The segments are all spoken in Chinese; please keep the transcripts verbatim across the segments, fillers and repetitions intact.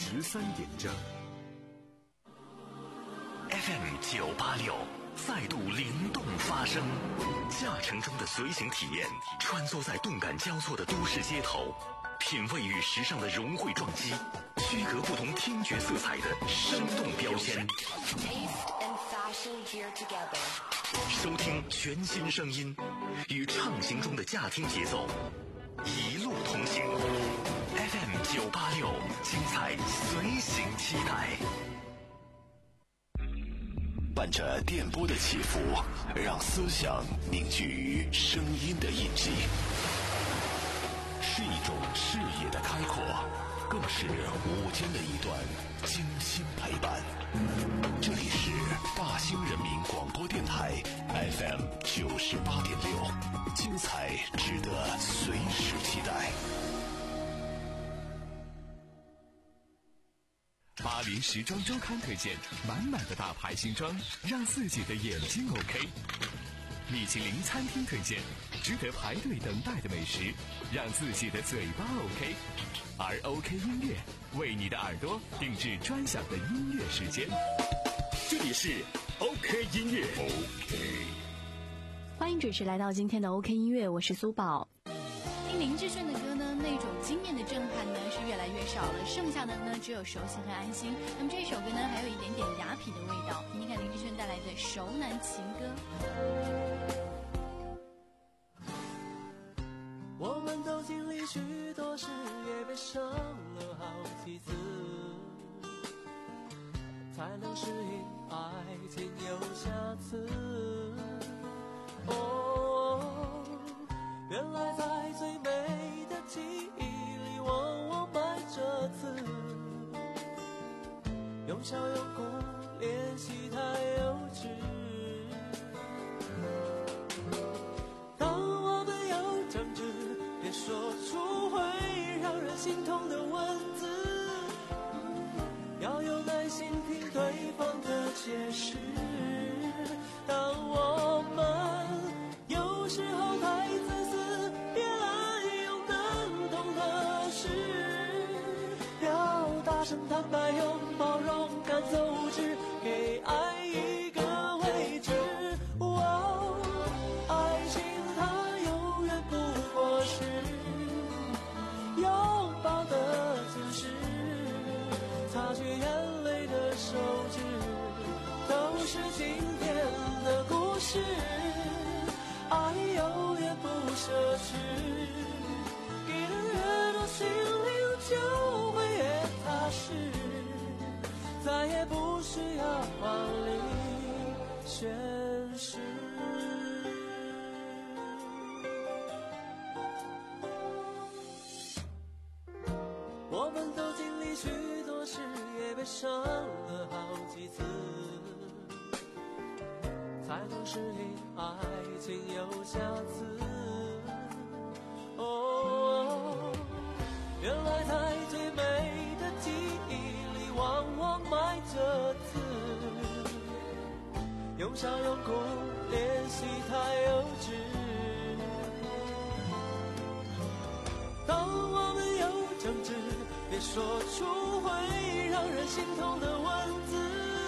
十三点正。 F M 九八六再度灵动发声，驾乘中的随行体验，穿梭在动感交错的都市街头，品味与时尚的融汇撞击，区隔不同听觉色彩的生动标签。收听全新声音，与畅行中的驾听节奏，一路同行。F M 九八六，精彩随行期待。 伴着电波的起伏，让思想凝聚于声音的印记，是一种视野的开阔，更是午间的一段精心陪伴。这里是大兴人民广播电台 F M 九十八点六，精彩值得随时期待。 巴黎时装周刊推荐满满的大牌新装，让自己的眼睛 OK。米其林餐厅推荐值得排队等待的美食，让自己的嘴巴 OK。而 OK 音乐为你的耳朵定制专享的音乐时间。这里是 OK 音乐 OK。 欢迎准时来到今天的 OK 音乐，我是苏宝。听林志炫的歌呢，那种惊艳的震撼呢是越来越少了，剩下的呢只有熟悉和安心。那么这首歌呢还有一点点雅痞的味道，听听看林志炫带来的《熟男情歌》。 我们都经历许多事，也被伤了好几次，才能适应爱情有瑕疵。哦，原来在最美的记忆里，往往埋着刺，用笑用哭练习太幼稚。当我们有争执，别说出会让人心痛的文字，要有耐心听对方的解释。当我们有时候太自私，别滥用能懂的事，要大声坦白，用包容赶走无知，给爱一个位置。哦，爱情它永远不过是拥抱的姿势，擦去眼泪的手指，都是今天的故事。爱永远不奢侈，给的越多，心灵就会越踏实，再也不需要华丽宣誓。我们都经历许多事，也被伤了好几次，才能适应爱情有瑕疵。哦，原来在最美的记忆里，往往埋着刺，用笑用哭练习太幼稚。当我们有争执，别说出会让人心痛的文字，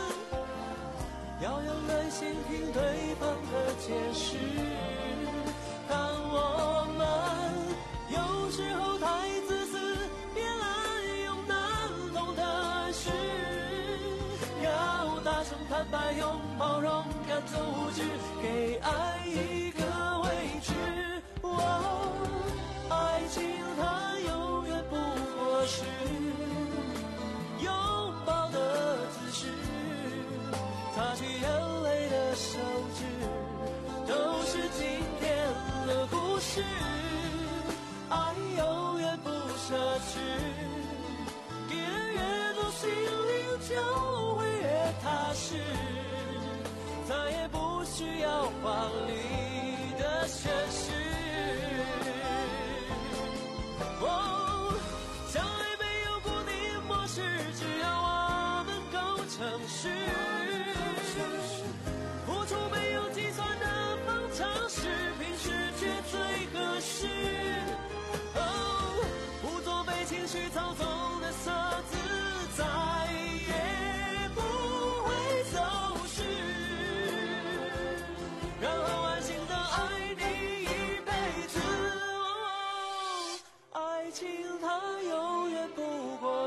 要有耐心听对方的解释。当我们有时候太自私，别滥用难懂的事，要大声坦白，用包容赶走无知，给爱一个位置。哦，爱情它永远不过是拥抱的姿势，擦去眼泪的手指，都是今天的故事。爱永远不奢侈，给人越多，心灵就会越踏实，再也不需要华丽的宣誓。哦，相爱没有固定模式，只要我们够诚实，付出没有计算的方程式，平时却最合适。哦，不做被情绪操纵的色字，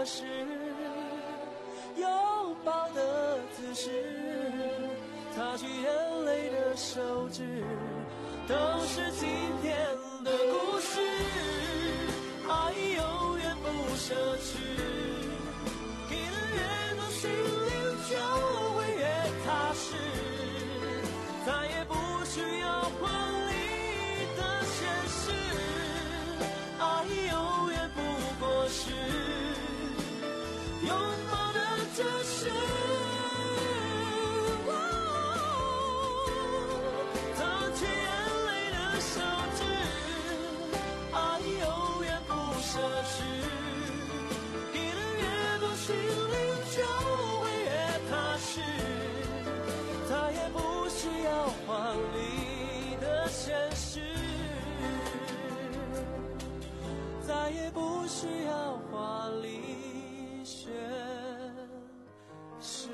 过时，拥抱的姿势，擦去眼泪的手指，都是今天的故事。爱永远不奢侈，给的越多，心灵就会越踏实，再也不需要还礼的现实。爱永远不过时，拥抱的姿势，擦去眼泪的手指，爱永远不奢侈，给的越多，心灵就会越踏实，再也不需要华丽的现实，再也不需要华丽现实。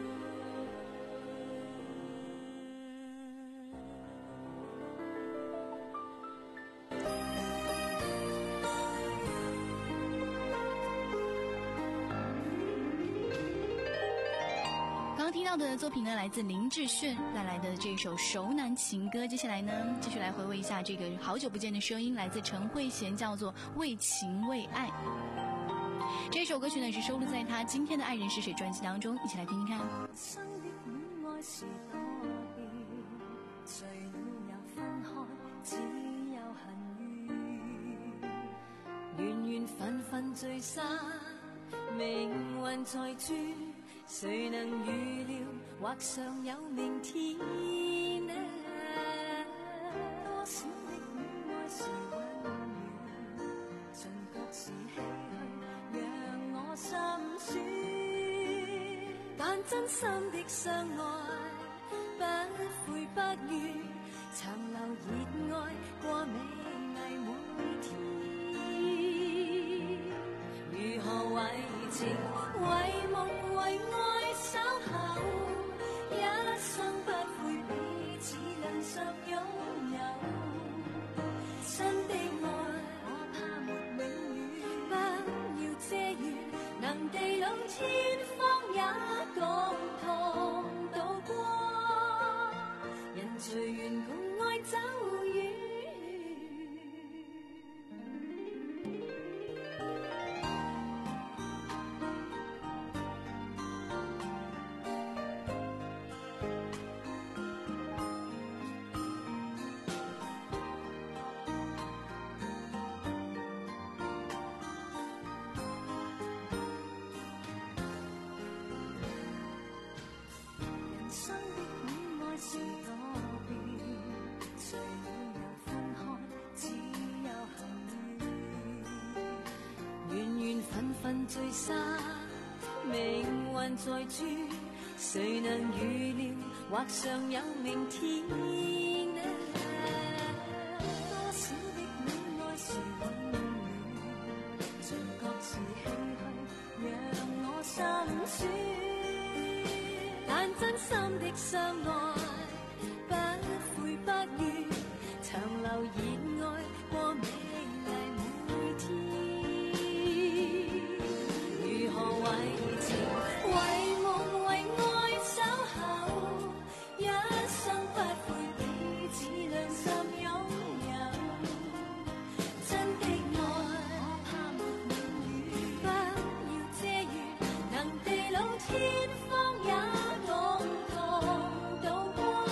刚刚听到的作品呢，来自林志炫带来的这首《熟男情歌》。接下来呢，继续来回味一下这个好久不见的声音，来自陈慧娴，叫做《为情为爱》。这首歌曲呢是收录在他今天的《爱人是谁》专辑当中，一起来听听看。 生的戀愛是多變，誰了又分開，只有恨怨，緣緣分分聚散，命運在轉，誰能預料或尚有明天呢？多少的戀愛是溫暖，盡覺是唏噓，讓我心酸。但真心的相愛，不悔不怨，長留熱愛過美麗每天。如何為情為夢為愛守候，一生不悔彼此兩心擁有。真的愛我怕沒永遠，不要遮掩，能地老天荒也共同渡過，人隨緣共愛走遠。分聚散，命運在轉，誰能預料或尚有明天呢？多少的戀愛是溫暖，盡覺是唏噓，讓我心酸。但真心的相愛，不悔不怨，長留熱愛過美麗每天。如何為情為夢為愛守候，一生不悔彼此兩心擁有。真的愛我怕沒永遠，不要遮掩，能地老天荒也共同渡過。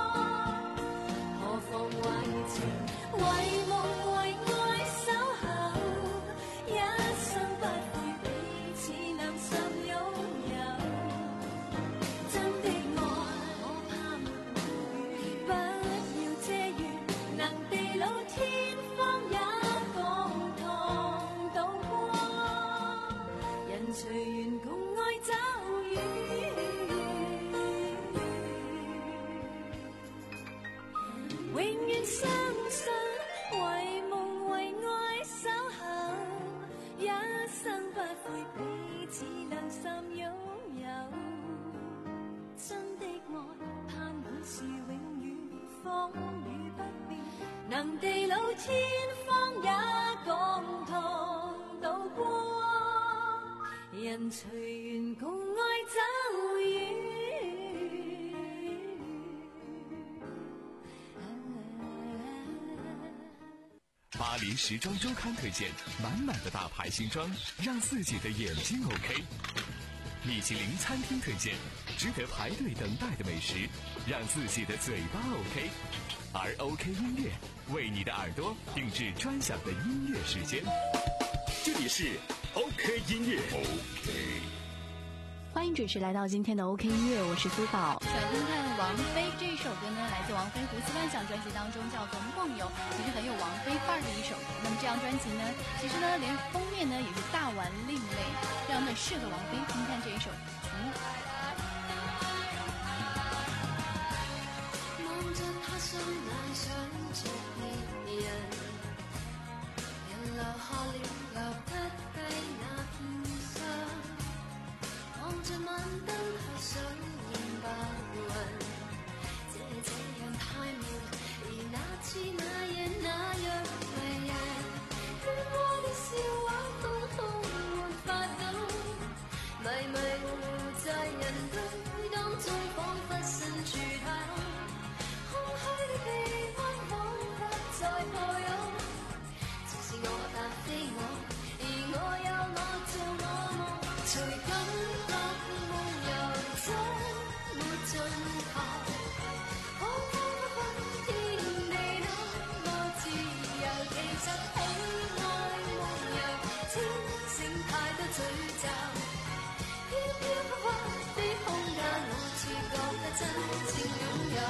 何妨為情為夢為愛守候，一生不悔彼此兩心擁有。真的愛我怕沒永遠，不要遮掩，能地老天荒也共同渡過，人隨緣共愛走遠。永遠相信為夢為愛守候，一生不悔彼此兩心擁有。真的愛盼會是永遠，風雨不變，能地老天荒也共同渡過， 人隨緣共愛走遠。 巴黎时装周刊推荐满满的大牌新装，让自己的眼睛 OK。米其林餐厅推荐值得排队等待的美食，让自己的嘴巴 OK。而 OK 音乐为你的耳朵定制专享的音乐时间。 这里是 OK 音乐 OK。 欢迎准时来到今天的 OK 音乐，我是苏宝。想听看王菲这一首歌呢，来自王菲《胡思乱想》专辑当中，叫做《梦游》，其实很有王菲范儿的一首歌。那么这张专辑呢，其实呢连封面呢也是大玩另类，非常的适合王菲。听看这一首题目。 望着他雙眼想着別人，人留下了留不低那片傷。望着晚燈後想現白雲，這這樣太妙，而那次那夜那樣迷人，喧嘩的笑話空空沒法懂，迷迷糊糊在人堆當中彷彿身處太空，空虛的氣氛彷彿在抱擁，只是我但非我，而我有我做我夢，隨感覺夢遊中沒盡頭，彷彷彿惚天地那麼自由，其實喜愛夢遊，清醒太多詛咒，飄飄忽忽的空間，我似覺得真正擁有。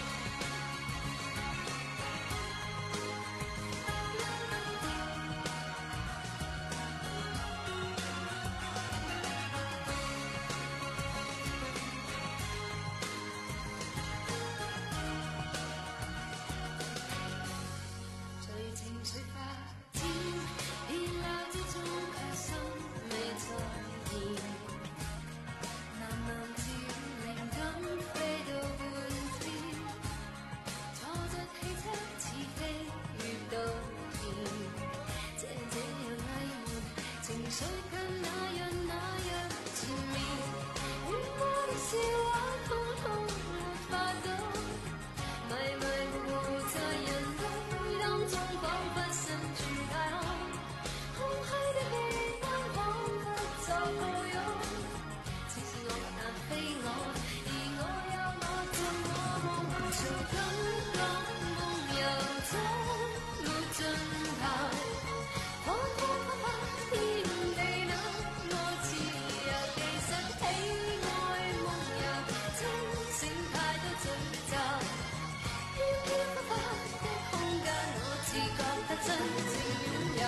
隨情緒發展，意料之中卻心未再現，慢慢照靈感飛到半天，坐着汽車似飛越稻田，這這樣曖昧，情緒卻那樣那樣纏綿，喧嘩的笑話通通沒法懂，迷迷糊糊在人堆當中彷彿身處太空，空虛的氣氛彷彿在抱擁，只是我但非我，而我有我做我夢，隨感覺夢遊中沒盡頭，彷彷彿惚天地那麼自由，其實喜愛夢遊，清醒太多詛咒，飄飄忽忽的空間，我似覺得真正擁有。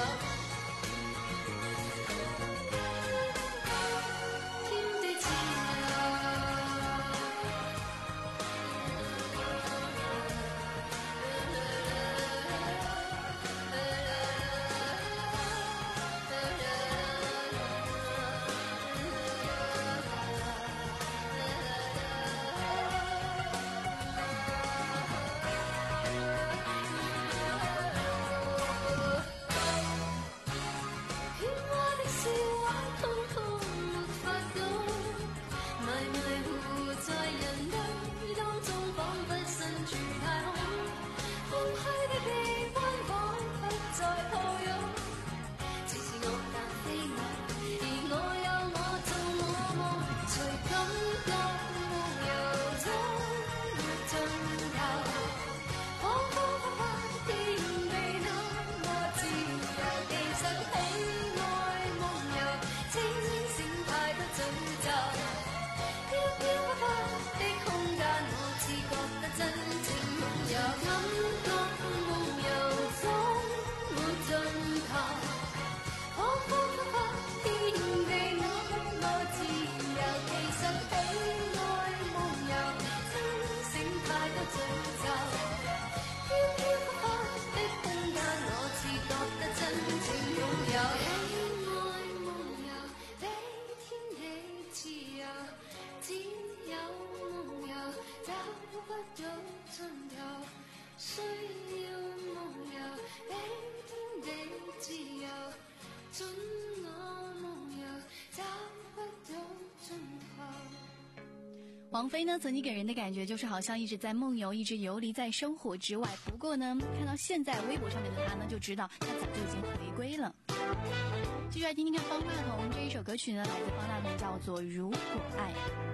天地自由。喧嘩的笑話通通沒法懂，迷迷糊糊在人堆當中彷彿身處太空，空虛的氣氛彷彿在抱擁，只是我但非我，而我有我做我夢，隨感覺夢遊中沒盡頭，彷彷彿惚天地那麼自由，其實喜愛夢遊，清醒太多詛咒，飄飄忽忽的空間，我似覺得真正擁有，感覺夢遊中沒盡頭，彷彷忽忽天地那麼自由，其實喜愛夢遊，清醒太多詛咒，飄飄忽忽的空間，我似覺得真正擁有。喜愛夢遊，比天地自由，只有夢遊找不到盡頭，需要夢遊，比天地自由，准我夢遊。 王菲呢，曾经给人的感觉就是好像一直在梦游，一直游离在生活之外。不过呢，看到现在微博上面的她呢，就知道她早就已经回归了。继续来听听看方大同这一首歌曲呢，来自方大同，叫做《如果爱》。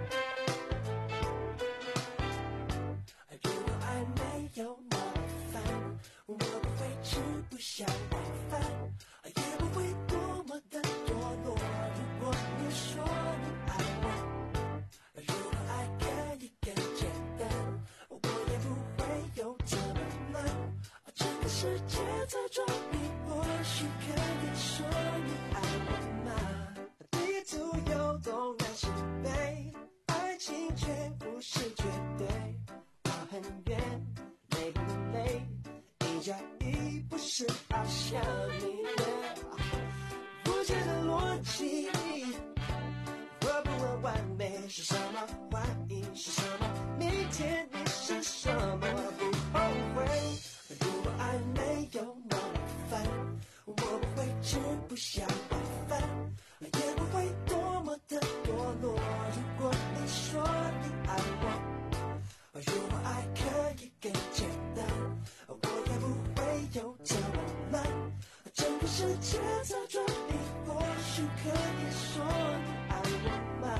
如果爱没有那么烦，我不会吃不下晚饭，也不会多么的堕落。如果你说你爱我，如果爱可以更简单，我也不会有这么难。整个世界在转你，或许可以说你爱我吗？地图有东南西北，爱情却不是绝对。花很远，累不累？一加一不是好像你的不觉得逻辑。我不问完美是什么，怀疑是什么，明天你是什么，不后悔。如果爱没有那么烦，我不会吃不下晚饭，也不会多么的堕落。如果你说你爱我，如果爱可以更简单，我也不会有这么难。整个世界在转你，或许可以说你爱我吗？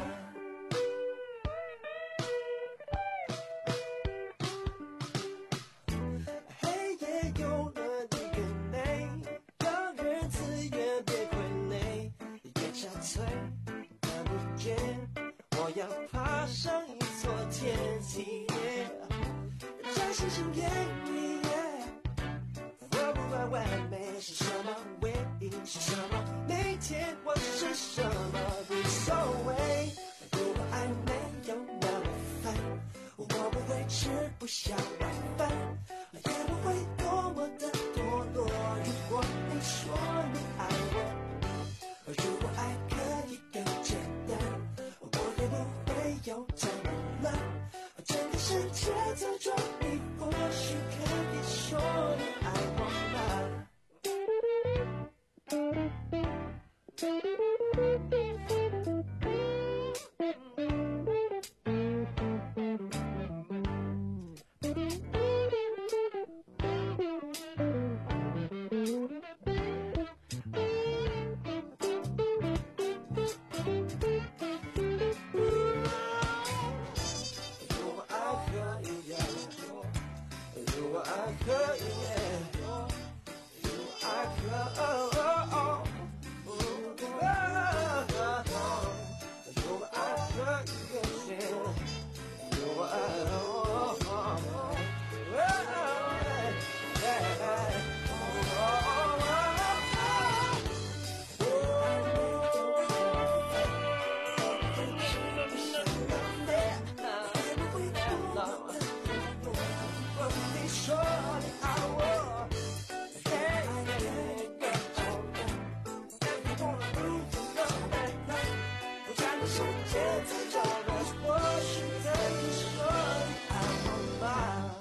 黑夜有了你更美，让日子也别傀儡，夜憔悴看不见，我要爬上一座天梯，将星星给你。我不管完美是什么，唯一是什么，每天我是什么无所谓。如果爱没有那么烦，我不会吃不下晚饭，也不会多么的堕落。如果你说你爱我，如果爱可以更简单，我也不会有这么难。整个世界在转你，或许可以说你爱我吗？如果爱可以，如果爱可以，如果爱可以，如果爱可以更深，如果爱。说你爱我，我看你世界在找我，或许可以说你爱我吧。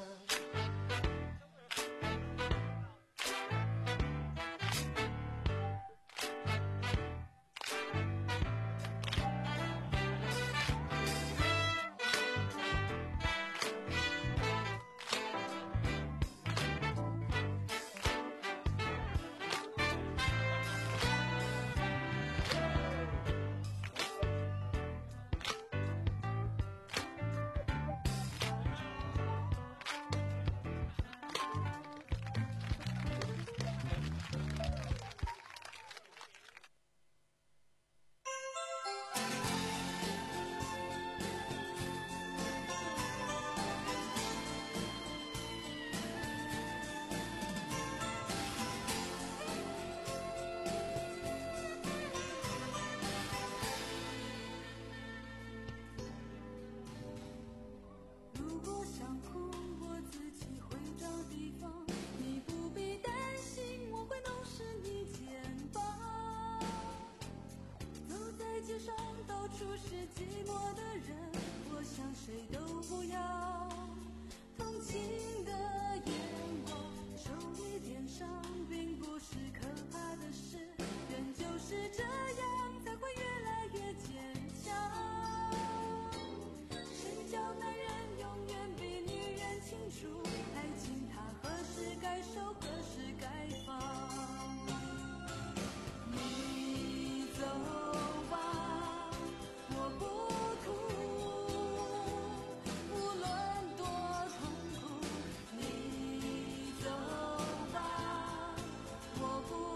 是这样才会越来越坚强。谁叫男人永远比女人清楚，爱情它何时该收，何时该放。你走吧，我不哭，无论多痛苦。你走吧，我不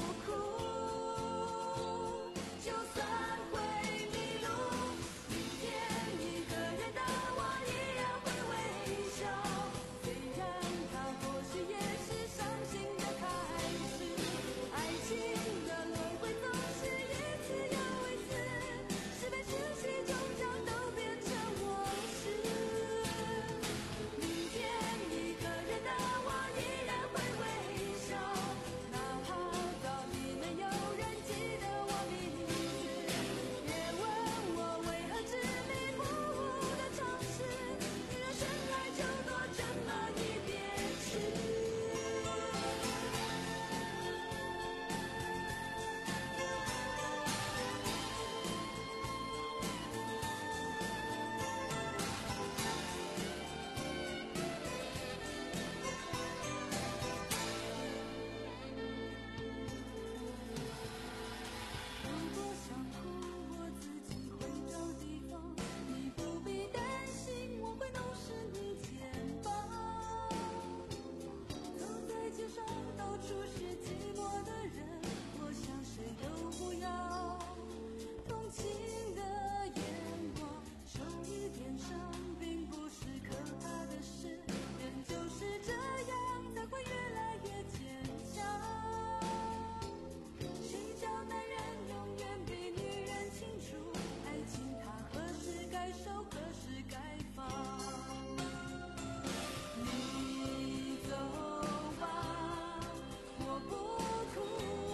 哭，就算会迷路，明天一个人的我依然会微笑。虽然它或许也是伤心的开始，爱情的轮回总是一次又一次，是非是喜终将都变成往事。明天一个人的我依然会微笑，哪怕早已没有人记得我名字。别问我为何执迷不悟的尝试，女人生来就多这么一点痴。如果想哭，我自己会找地方，你不必担心，我会弄湿你肩膀。走在街上，到处是寂寞的人，我想谁都不要同情的眼光。受一点伤，并不是可怕的事，人就是这样，才会越来越坚强。谁叫男人永远比女人清楚，爱情它何时该收，何时该放。你走吧，我不哭，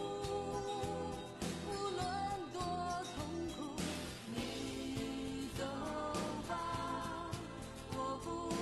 无论多痛苦。你走吧，我不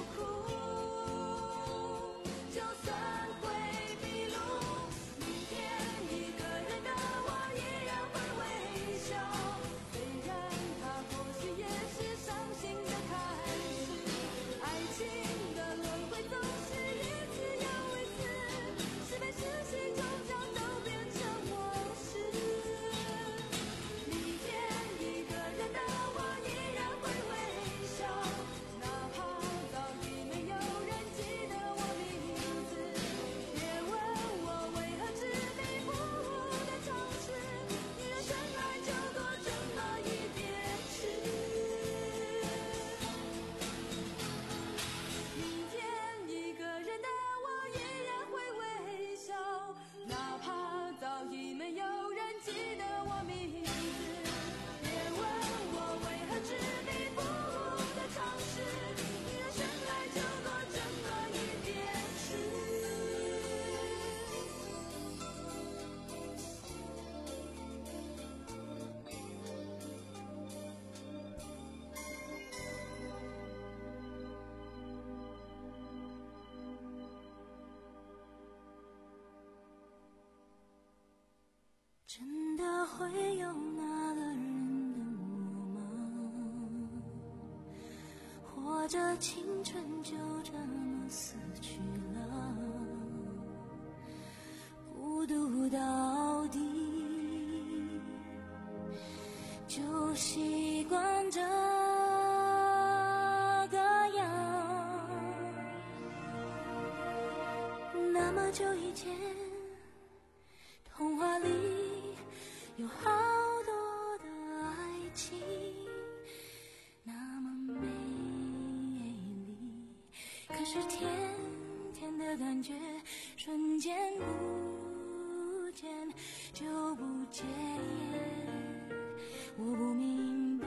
哭，就算会迷路，明天一个人的我依然会微笑。虽然它或许也是伤心的开始，爱情的轮回总是一次又一次，是非是喜终将都变成往事。明天一个人的我依然会微笑，哪怕早已没有人记得我名字。别问我为何执迷不悟的尝试，女人生来就多这么一点痴。明天一个人的我依然会微笑，哪怕早已没有人记得我名字。别问我为何执迷不悟的尝试，女人生来就多这么一点痴。真的会有那个人等我吗？或者青春就这么死去了，孤独到底，就习惯这个样。那么久以前，童话里有好多的爱情，那么美丽，可是甜甜的感觉瞬间不见就不见。我不明白，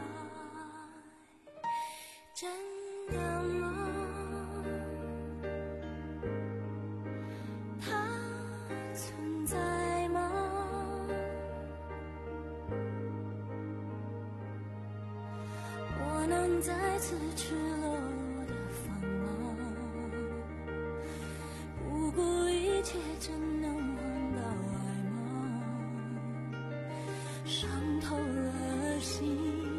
真的吗？它存在吗？我能再次赤裸的放吗？不顾一切，真能换到爱吗？伤透了心，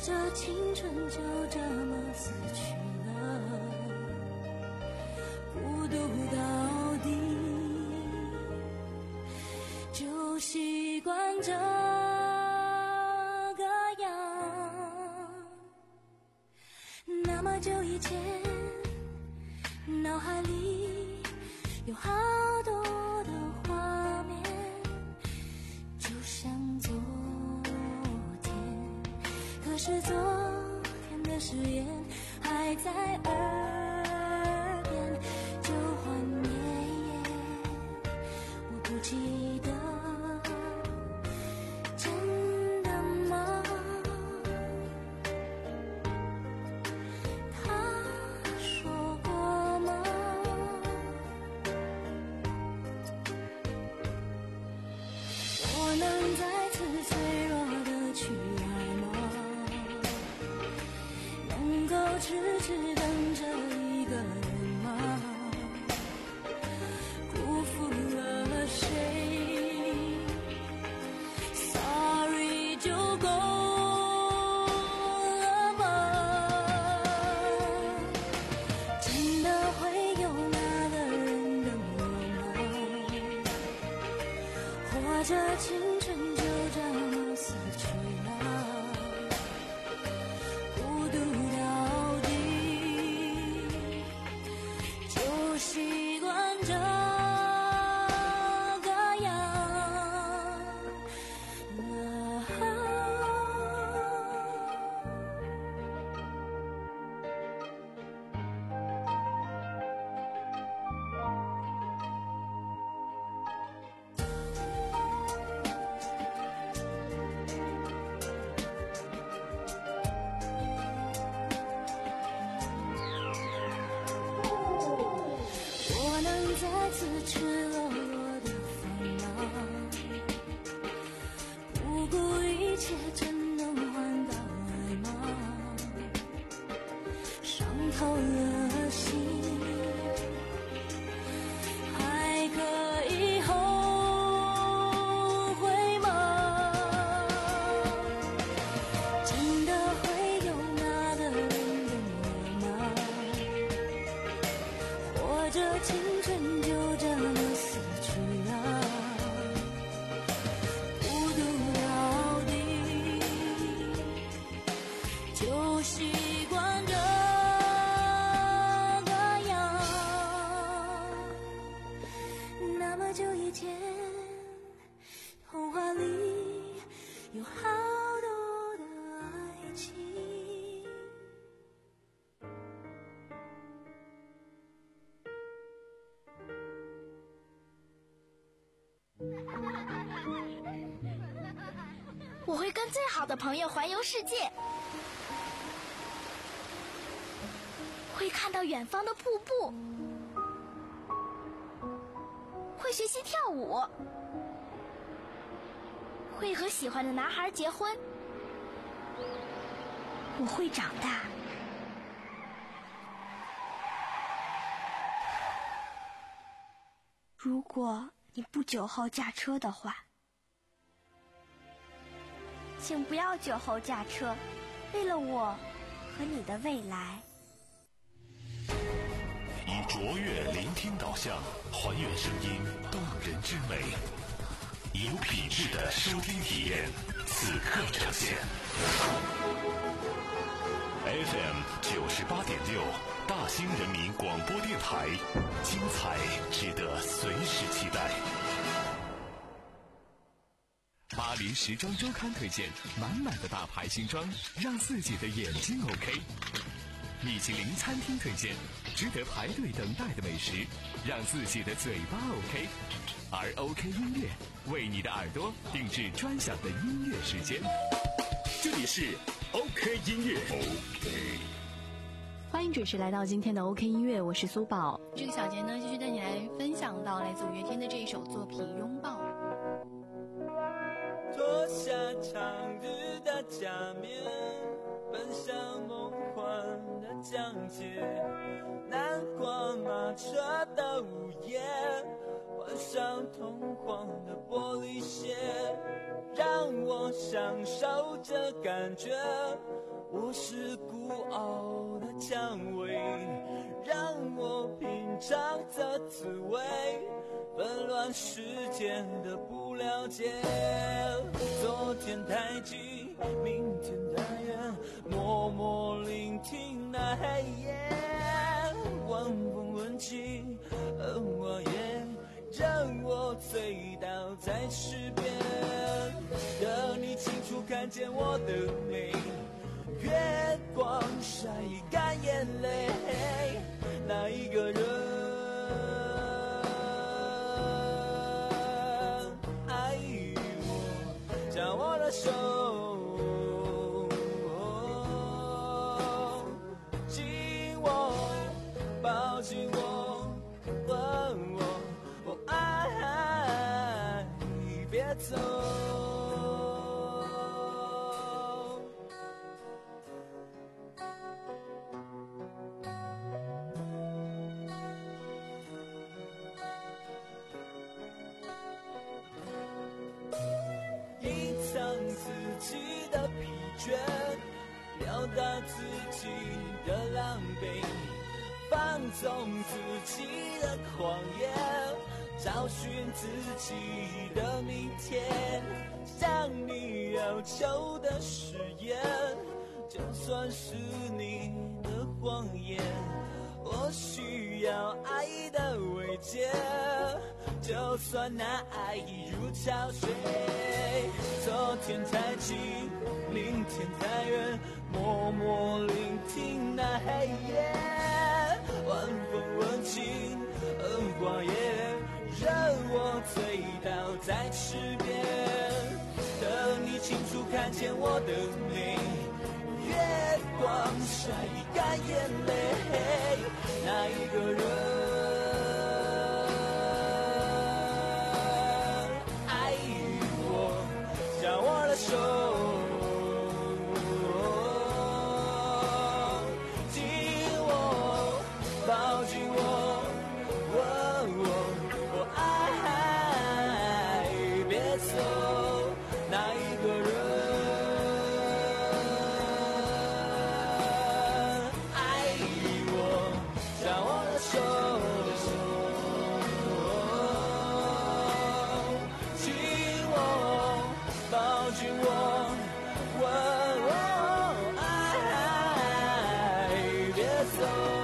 者青春就这么死去了，孤独到底，就习惯这个样。那么久以前，脑海里有好多的画面，就像昨天，可是昨天的誓言还在耳边，旧幻绵延，我不记得，真的吗？他说过吗？我能再次脆弱的去爱吗？能够痴痴等着一个人吗？辜负了谁 Sorry 就够了吗？真的会有那个人等我吗？或者青春就这么死去了，孤独到底，就习惯这个样。我能再次赤裸裸的放吗？不顾一切真能换到爱吗？伤透了心，还可以后悔吗？真的会有那个人等我吗？或者青春就这么死去了，孤独到底，就习惯这个样。那么久以前，童话里有好多的爱情。 我会跟最好的朋友环游世界，会看到远方的瀑布，会学习跳舞，会和喜欢的男孩结婚。我会长大。如果你不酒后驾车的话，请不要酒后驾车，为了我和你的未来。 以卓越聆听导向，还原声音动人之美，以有品质的收听体验，此刻呈现。F M 九十八点六，大兴人民广播电台，精彩值得随时期待。 巴黎时装周刊推荐满满的大牌新装，让自己的眼睛 OK。米其林餐厅推荐值得排队等待的美食，让自己的嘴巴 OK。而 OK 音乐为你的耳朵定制专享的音乐时间。这里是 OK 音乐。OK。 欢迎准时来到今天的 OK 音乐，我是苏宝。 这个小节呢，继续带你来分享到来自五月天的这一首作品《拥抱》。 脱下长日的假面，奔向梦幻的疆界，南瓜马车的午夜，换上通黄的玻璃鞋，让我享受这感觉， 我是孤傲的蔷薇，让我品尝这滋味，纷乱世间的不了解。昨天太近，明天太远，默默聆听那黑夜，晚风吻尽恩我也让我醉倒在池边，等你清楚看见我的美，月光晒干眼泪，那一个人爱我，将我的手紧握，抱紧我，吻我，我爱别走。自己的疲倦，表达自己的狼狈，放纵自己的狂野，找寻自己的明天，向你要求的誓言，就算是你的谎言，我需要爱的慰藉，就算那爱已如潮水。昨天太近，明天太远，默默聆听那黑夜，晚风吻尽恩花叶，让我醉倒在池边，等你清楚看见我的美，月光晒干眼泪，那一个人手紧握，抱紧我，吻我，我爱别走，那一个人爱我，将我的手紧握，抱紧我，问我爱别走。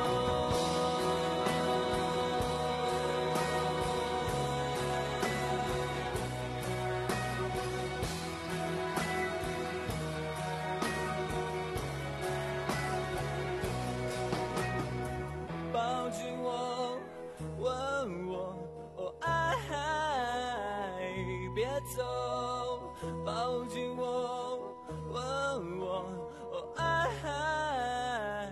抱紧我，问我，哦爱别走。抱紧我，问我，哦爱。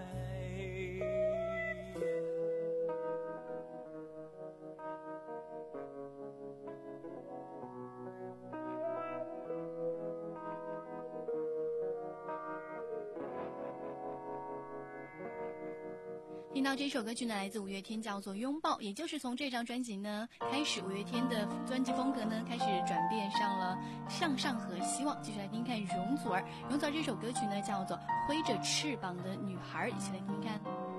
听到这首歌曲呢，来自五月天，叫做《拥抱》，也就是从这张专辑呢开始，五月天的专辑风格呢开始转变上了向上和希望。继续来听看容祖儿，容祖儿这首歌曲呢叫做《挥着翅膀的女孩》，一起来听看。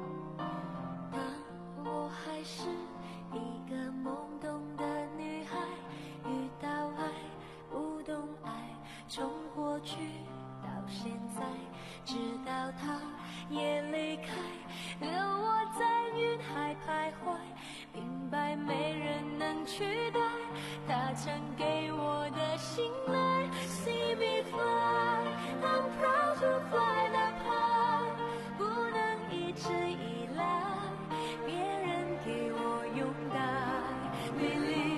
当我还是一个懵懂的女孩，遇到爱，不懂爱，从过去到现在，直到他也离开，留我在云海徘徊，明白没人能取代他曾给我的信赖。 See me fly, I'm proud to fly that high， 不能一直依赖别人给我拥戴。Believe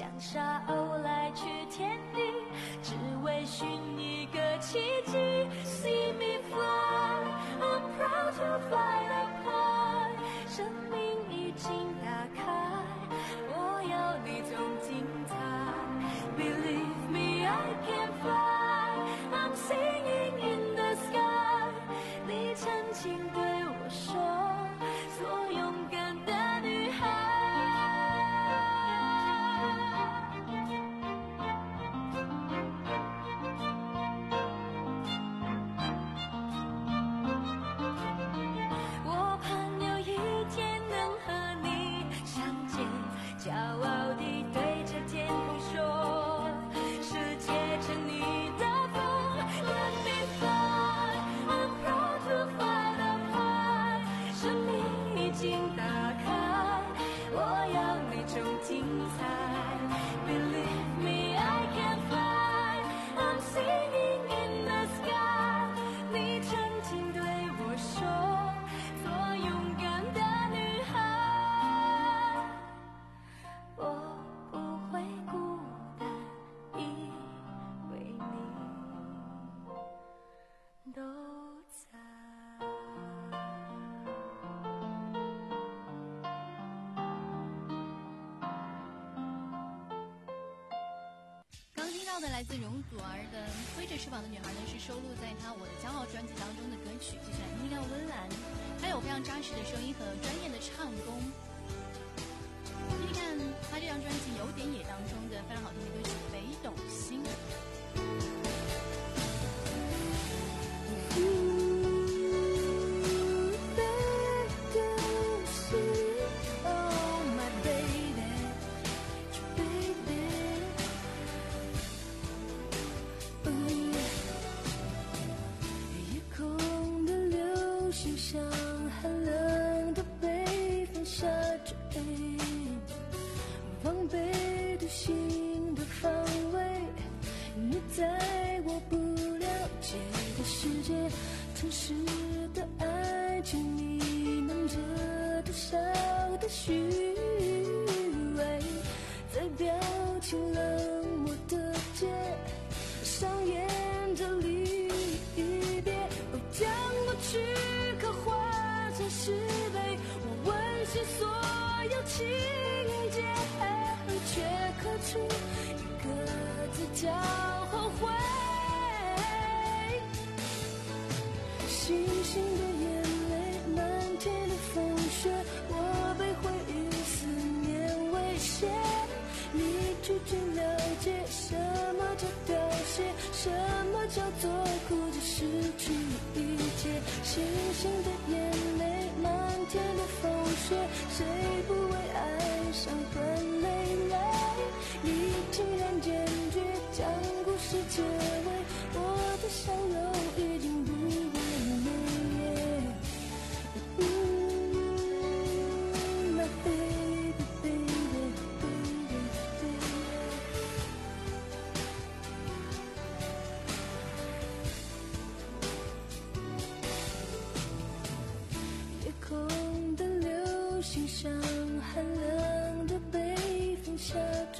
想沙鸥来去天地，只为寻一个奇迹。 See me fly, I'm proud to fly up high。 生命已经打开，我要你总精彩。 Believe me, I can fly, I'm singing in the sky。 你曾经对我说，做勇敢的女孩。 骄傲地对着天空说，世界乘你的风。Let me fly, I'm proud to fly up high。 生命已经打开，我要你种精彩。Believe me, I can fly, I'm singing in the sky。 你曾经对我说，做勇敢的女孩。 我不会孤单，因为你都在。 刚听到的来自容祖儿的《挥着翅膀的女孩》呢，是收录在她《我的骄傲》专辑当中的歌曲，就像音调温岚，还有非常扎实的声音和专业的唱功。 听听看，他这张专辑《有点野》当中的非常好听的歌曲《北斗星》。 夜空的流星像寒冷的北风下坠。 往北独行的方位，你在我不了解的世界，城市的爱情弥漫着多少的虚伪，在表情冷漠的街上演着离别，我将过去刻画成石碑，我温习所有情节。 却刻出一个字叫后悔。星星的眼泪，漫天的风雪，我被回忆思念威胁。你拒绝了解什么叫凋谢，什么叫做哭着失去一切。星星的眼泪，漫天的风雪，谁不为爱伤痕累累？ 你竟然坚决将故事结尾，我的笑容已经不完美。嗯 ，My baby baby baby baby。夜空的流星像寒冷的北风下坠。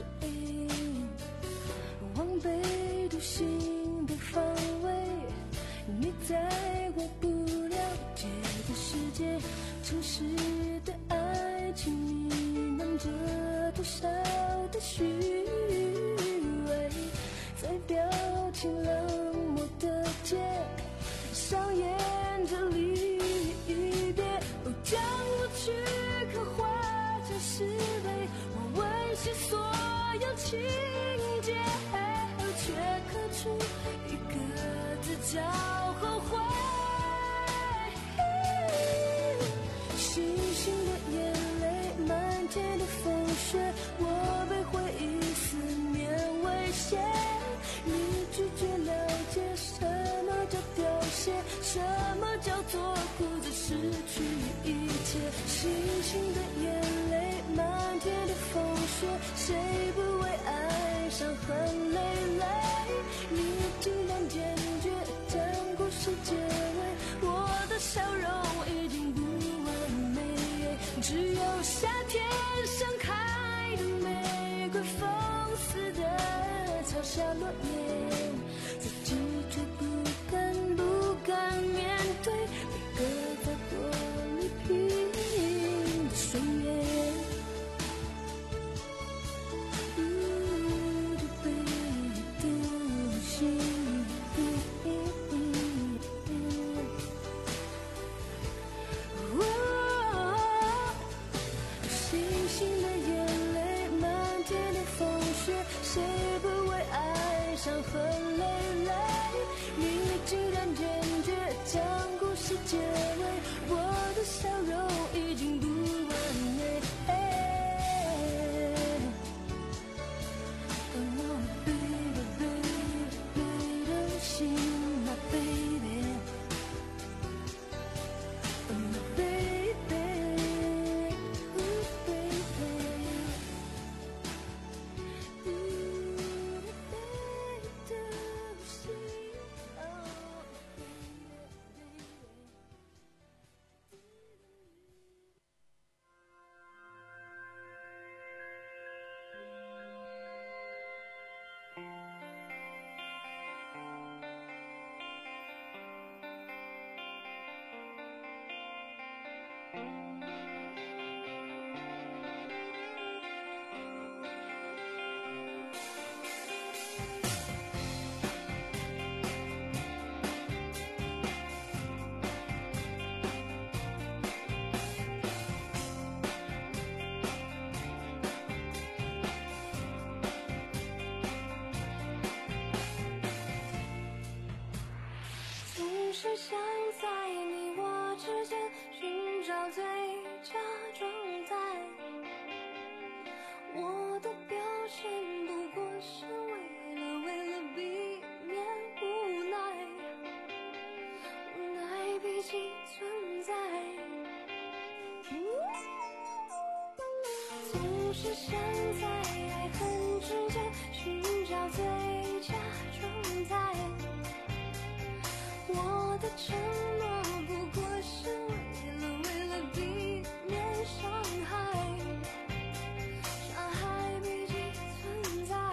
往北独行的方位，你在我不了解的世界，城市的爱情弥漫着多少的虚伪，在表情冷漠的街上演着离别，我将过去刻画成石碑，我温习所有情节。 却刻出一个字叫后悔。星星的眼泪，漫天的风雪，我被回忆思念威胁。你拒绝了解什么叫凋谢，什么叫做哭着失去一切。星星的眼泪，漫天的风雪，谁不为爱伤痕累累？ 你竟然坚决将故事结尾，我的笑容已经不完美，只有夏天盛开的玫瑰风。 似的嘲笑诺言，自己却不敢不敢面对被搁在玻璃瓶的岁月。伤痕累累，你竟然坚决将故事结尾，我的笑容已经不完美。Come on baby baby baby sing my baby my baby ooh baby是想在你我之间寻找最佳状态，我的表现不过是为了为了避免无奈，无奈毕竟存在，总是想在爱恨之间寻找最佳状态，我的承诺不过是为了为了避免伤害，伤害毕竟存在，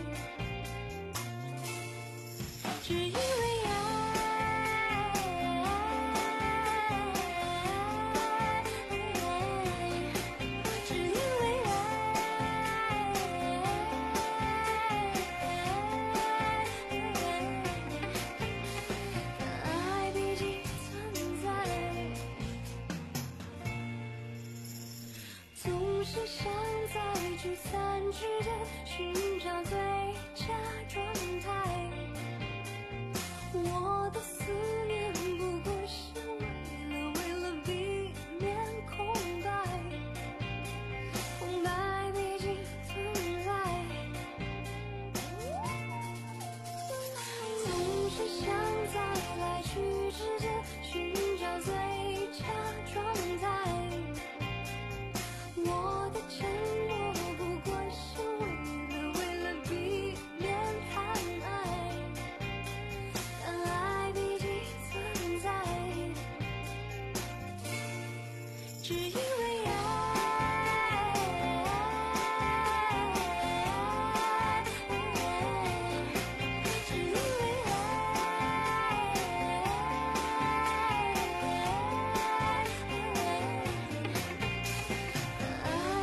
只因为爱，只因为爱，爱毕竟存在，总是想在聚散之间寻找最佳状态，我的思念不过是为了为了避免空白，空白毕竟存在，总是想在来去之间寻找最佳状态，我的承诺不过是为了为了避免贪爱，但爱毕竟存在，只因为爱，只因为爱，爱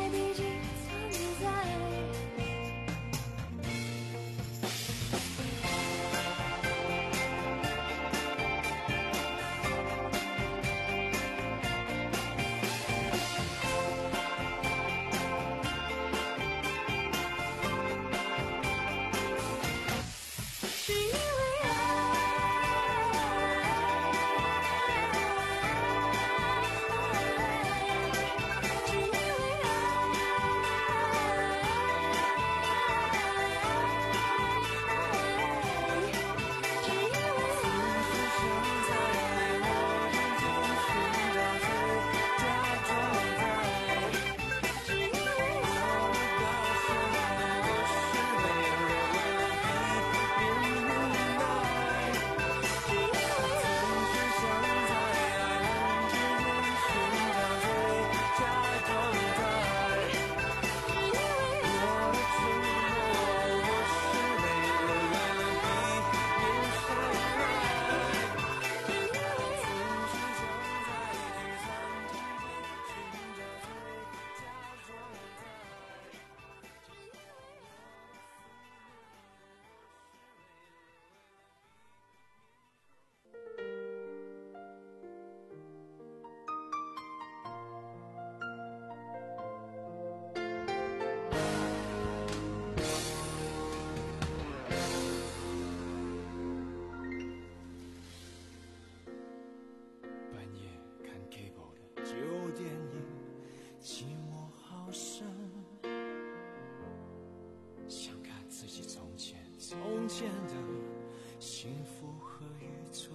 间的幸福和愚蠢。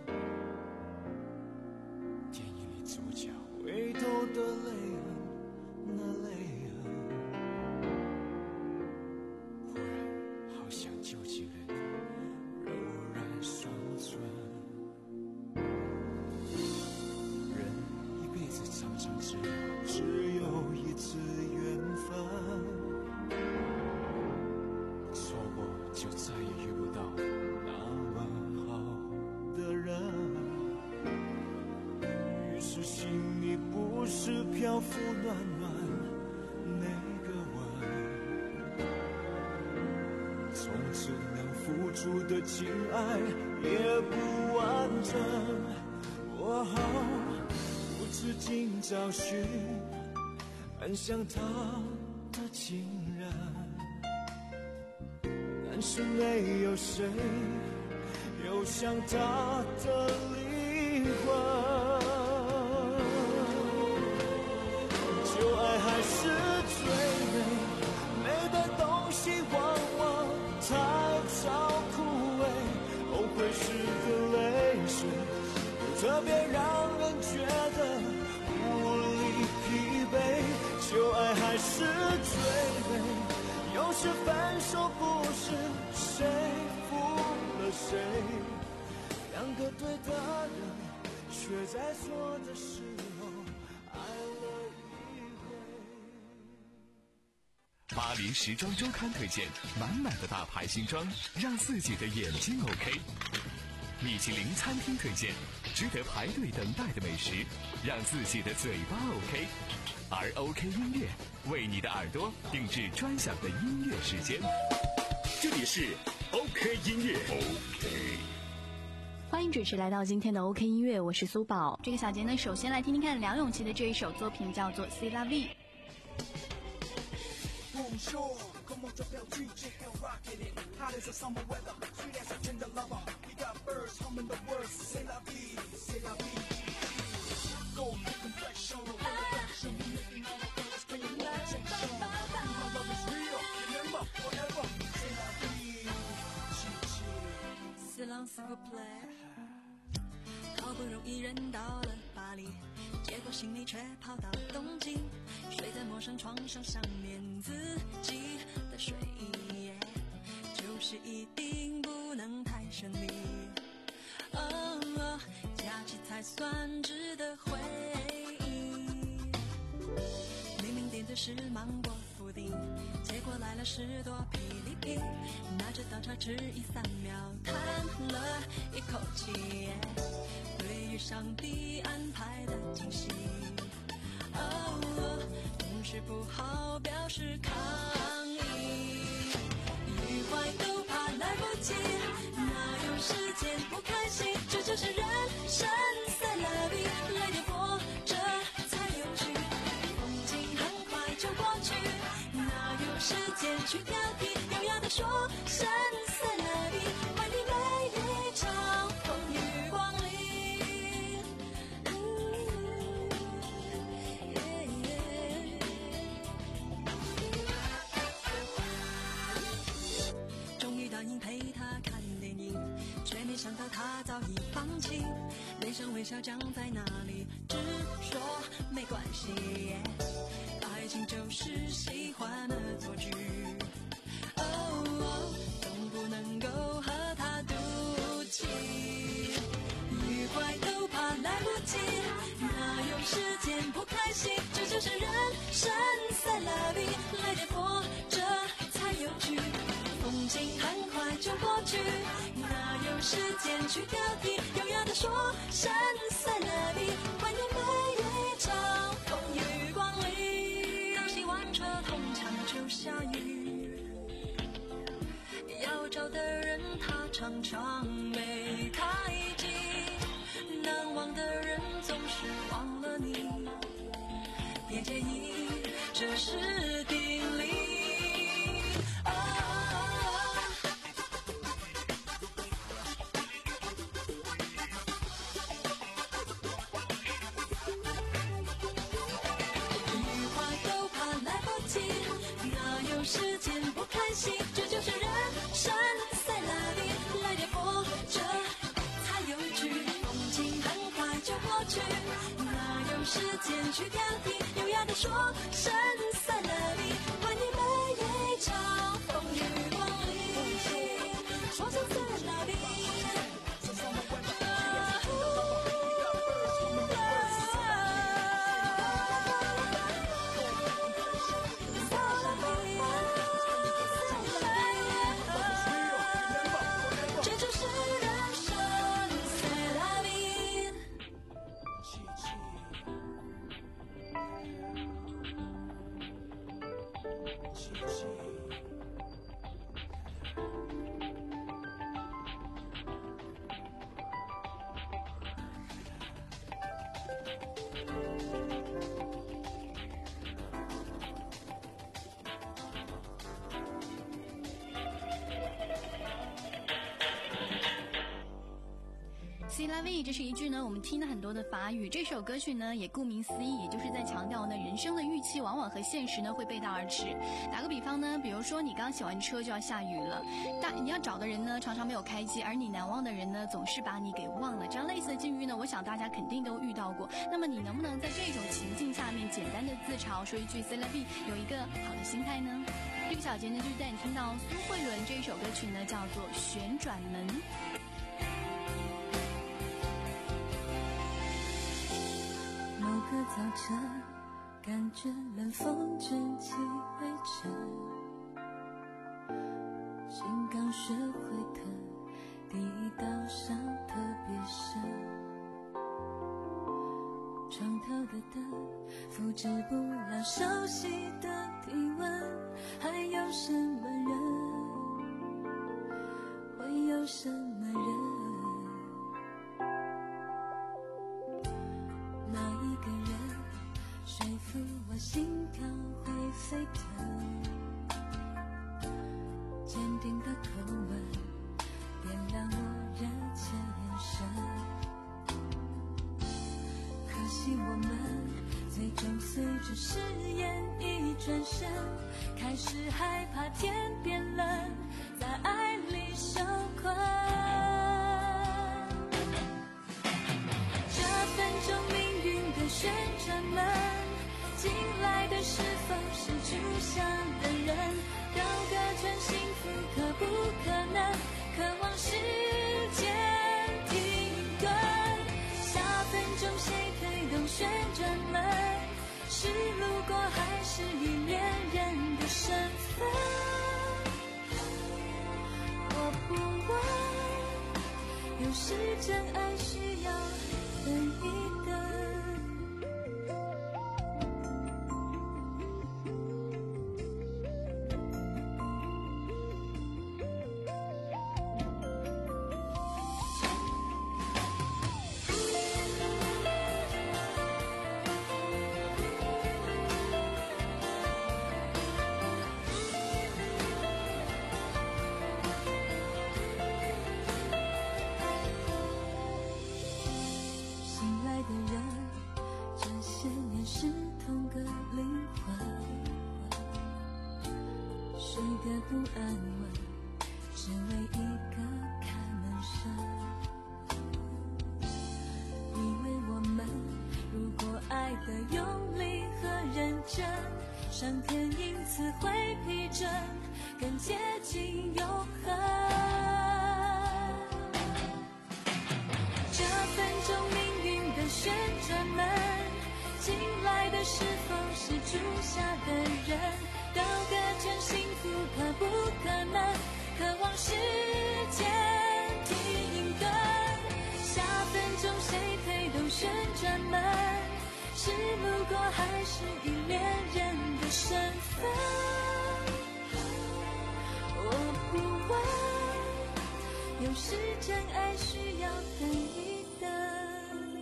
电影里主角回头的泪痕，那泪痕忽然好像旧情人柔软双唇。人一辈子常常只有只有一次缘分，错过就再也遇不到那么好的人。于是心里不是漂浮暖暖那个吻，从此能付出的情爱也不完整。我好不知今找寻很像他的情人，但是没有谁有像他的灵魂。旧爱还是最美，美的东西往往太早枯萎，后悔时的泪水特别让人觉得无力疲惫。旧爱还是最美，有时分手不是谁负了谁，两个对的人却在错的时候爱了一回。 巴黎时装周刊推荐满满的大牌新装，让自己的眼睛 OK。米其林餐厅推荐值得排队等待的美食，让自己的嘴巴 OK。而 OK 音乐为你的耳朵定制专享的音乐时间。 这里是 OK 音乐 OK。 欢迎准时来到今天的 OK 音乐，我是苏宝。这个小节呢，首先来听听看梁咏琪的这一首作品，叫做 C'est la vie。 Silence vous plaît， 好不容易人到了巴黎，结果行李却跑到东京，睡在陌生床上，想念自己的睡意，就是一定不能太顺利。哦，假期才算值得回忆。明明点子是芒果布丁，结果来了十多霹雳皮，拿着刀叉迟疑三秒，叹了一口气，对于上帝安排的惊喜。哦，同事不好表示抗议，愉快都怕来不及，哪有时间不开心？这就是人生，C'est la vie，来点活着才有趣，风景很快就过去，哪有时间去挑剔？优雅地说声C'est la vie，欢迎每一场风雨光临。终于答应陪他看电影，却没想到他早已放弃，脸上微笑僵在那里，只说没关系，爱情就是喜欢恶作剧。哦，总不能够和他赌气，愉快都怕来不及，哪有时间不开心？这就是人生，C'est la vie，来点活着才有趣，风景很快就过去，哪有时间去挑剔？优雅地说声C'est la vie，欢迎每一场风雨光临。当洗完车通常就下雨，要找的人他常常没开机，难忘的人总是忘了你，别介意，这是定理。啊愉快都怕来不及，哪有时间不开心？这就是人生，再来。 奇迹。 C'est la vie， 这是一句呢我们听了很多的法语。这首歌曲呢也顾名思义，也就是在强调呢人生的预期往往和现实呢会背道而驰。打个比方呢，比如说你刚洗完车就要下雨了，但你要找的人呢常常没有开机，而你难忘的人呢总是把你给忘了。这样类似的境遇呢，我想大家肯定都遇到过。那么你能不能在这种情境下面简单的自嘲说一句 C'est la vie， 有一个好的心态呢？这个小节呢就是带你听到苏慧伦这一首歌曲呢叫做旋转门。 某个早晨，感觉冷风卷起灰尘，心刚学会疼，第一道伤特别深。床头的灯复制不了熟悉的体温，还有什么人会有什么人？哪一个人说服我心跳会沸腾？坚定的口吻点亮我热切眼神。可惜我们最终随着誓言一转身，开始害怕天变冷，在爱里受困。这分钟命运的旋转门，进来的是否是出下的人？兜个圈幸福可不可能？渴望时间停顿，下分钟谁推动旋转门？是路过还是已恋人的身份？我不问，有时真爱需要等一等。不安稳，只为一个开门声。以为我们如果爱得用力和认真，上天因此会批准，更接近永恒。这分钟命运的旋转门，进来的是否是住下的人？兜个圈幸福可不可能？渴望时间停顿，下分钟谁推动旋转门？是路过还是已恋人的身份？我不问，有时真爱需要等一等。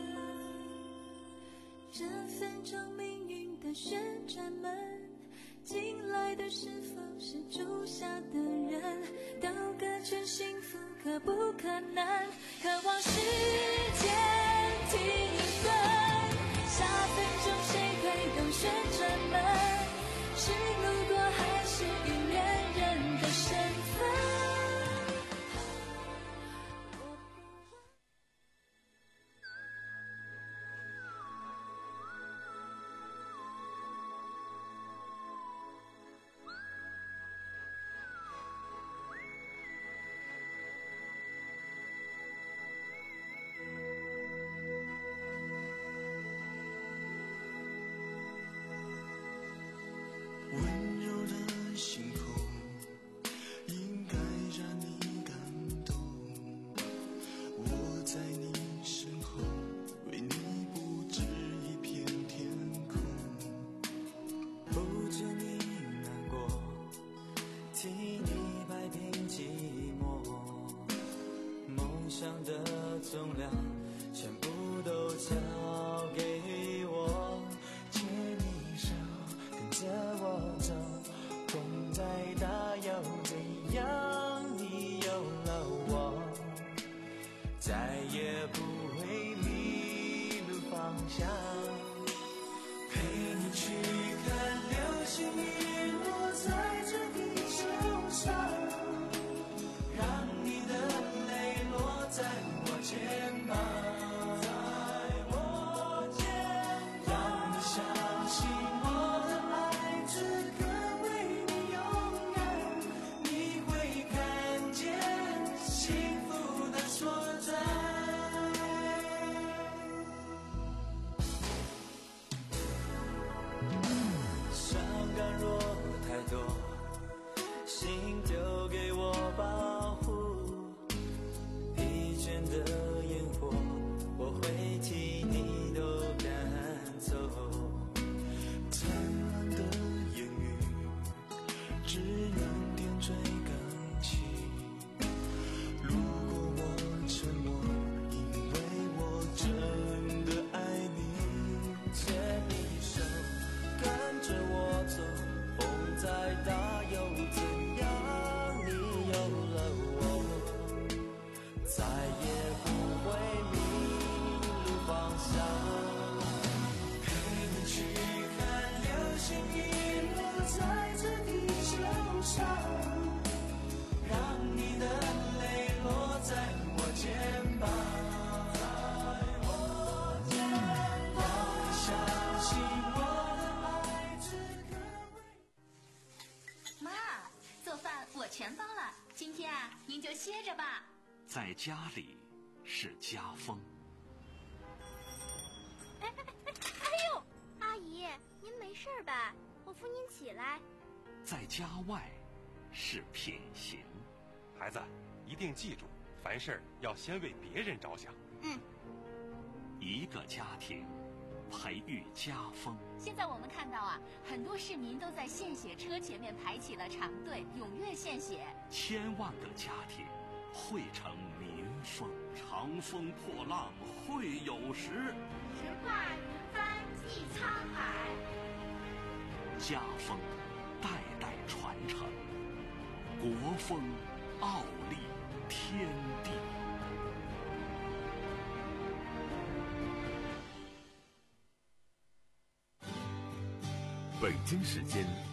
这分钟命运的旋转门，进来的是否是住下的人？兜个圈幸福可不可能？渴望时间停顿，下分钟谁推动旋转门？是路过还是已恋人的身份？ 重量全部都交给我，牵你手跟着我走，风再大又怎样，你有了我再也不会迷路方向，陪你去看流星雨落在这地球上，让你的泪落在我肩膀，在我肩膀，让你相信我的爱此刻为你勇敢，你会看见幸福的所在。伤感若太多，心丢给我保护，疲倦的烟火我会替你都赶走，灿烂的言语只能点缀感情，如果我沉默，因为我真的爱你，牵你手跟着我走，风再大又怎样，你有了我再也不会迷路方向，陪你去看流星雨落在这地球上，让你的泪落在我肩膀，在我肩膀，让你相信我的爱此刻为妈，做饭我全包了，今天啊，您就歇着吧。 在家里是家风， 哎哎哎哎呦，阿姨，您没事吧？我扶您起来。 在家外是品行。 孩子，一定记住，凡事要先为别人着想。 嗯， 一个家庭培育家风。 现在我们看到啊，很多市民都在献血车前面排起了长队，踊跃献血。 千万个家庭汇成民风，长风破浪会有时， 直挂云帆济沧海。 家风代代传承，国风傲立天地。 北京时间